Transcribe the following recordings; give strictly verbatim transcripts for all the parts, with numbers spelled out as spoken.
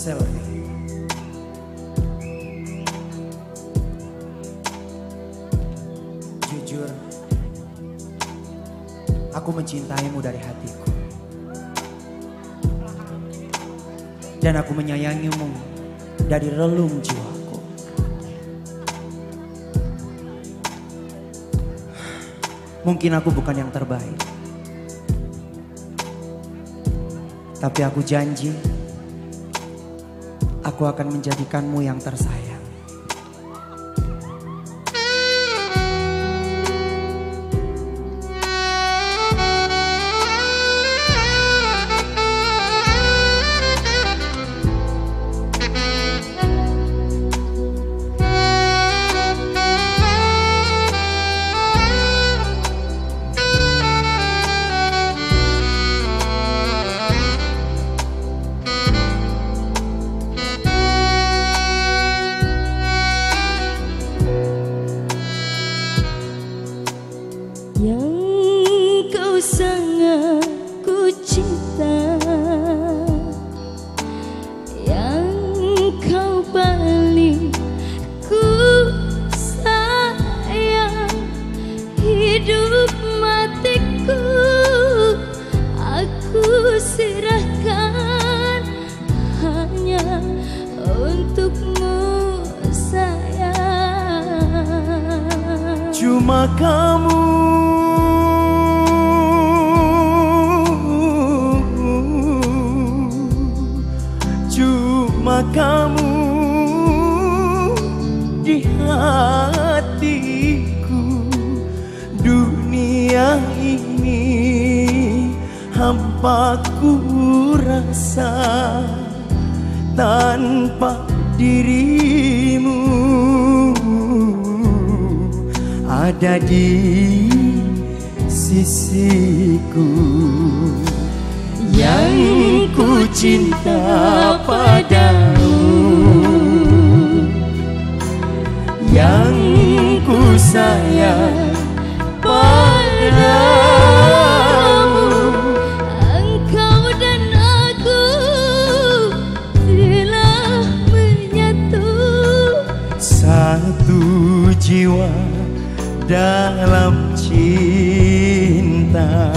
selfie. Jujur, aku mencintaimu dari hatiku. Dan aku menyayangimu dari relung jiwaku. Mungkin aku bukan yang terbaik, tapi aku janji aku akan menjadikanmu yang tersayang. Yang kau sangat ku cinta, yang kau paling ku sayang, hidup matiku aku serahkan hanya untukmu sayang. Cuma kamu, cuma kamu di hatiku. Dunia ini hampa ku rasa tanpa dirimu ada di sisiku. Yang ku cinta padamu, yang ku sayang padamu, engkau dan aku telah menyatu, satu jiwa dalam cinta.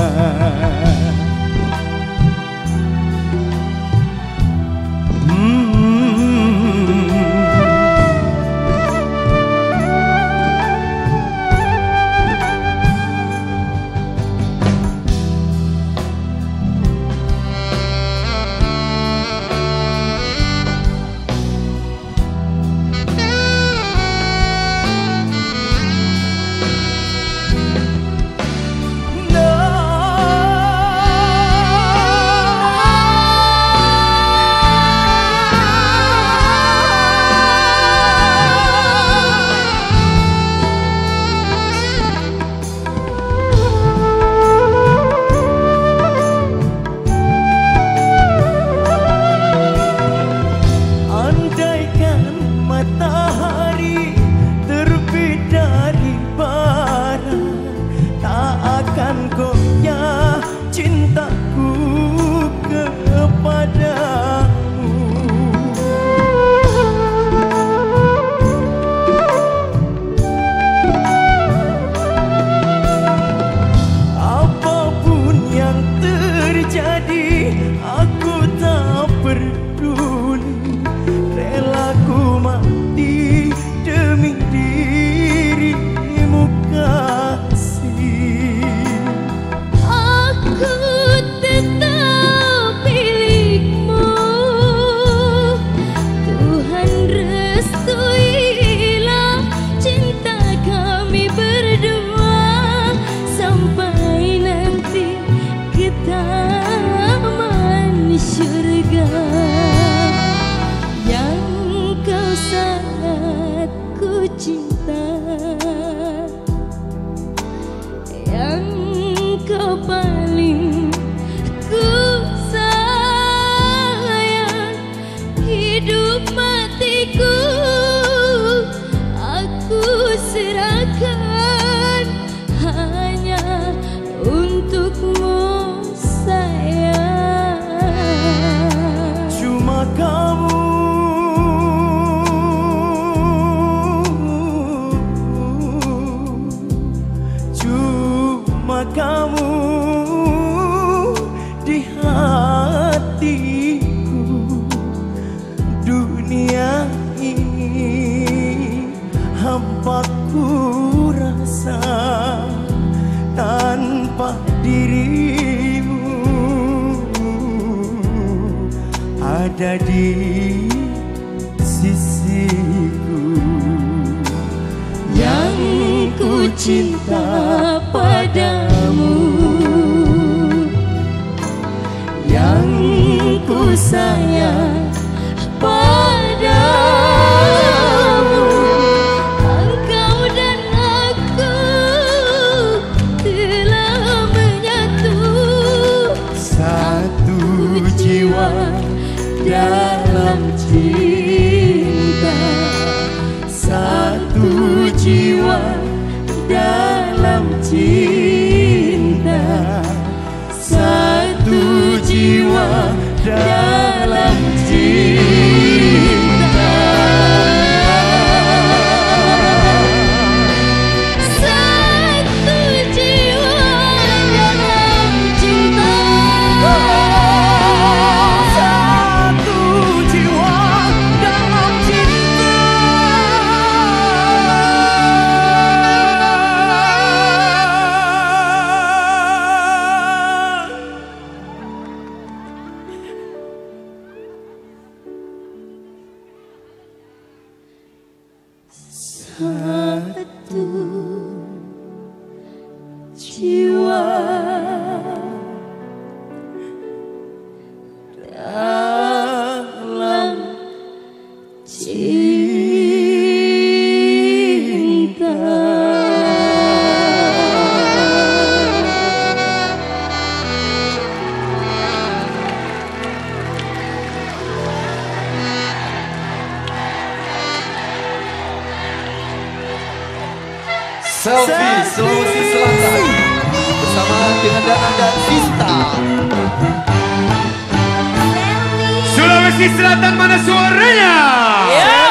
Matahari terbit dari barat, tak akan goyah cintaku kepadamu. Apapun yang terjadi, aku tak peduli, rela ku mati demi dirimu kasih. aku tetap milikmu. Tuhan restuilah cinta kami berdua sampai nanti kita menikah. ada di sisiku, yang ku cinta padamu, yang ku sayang padamu. Engkau dan aku telah menyatu, satu jiwa dalam cinta, satu jiwa dalam cinta, satu jiwa dalam cinta, satu jiwa dalam cinta, satu jiwa dalam cinta. satu jiwa Dalam cinta. Selfie Sulawesi Selatan bersama dengan Dana dan Vista. Sulawesi Selatan mana suaranya?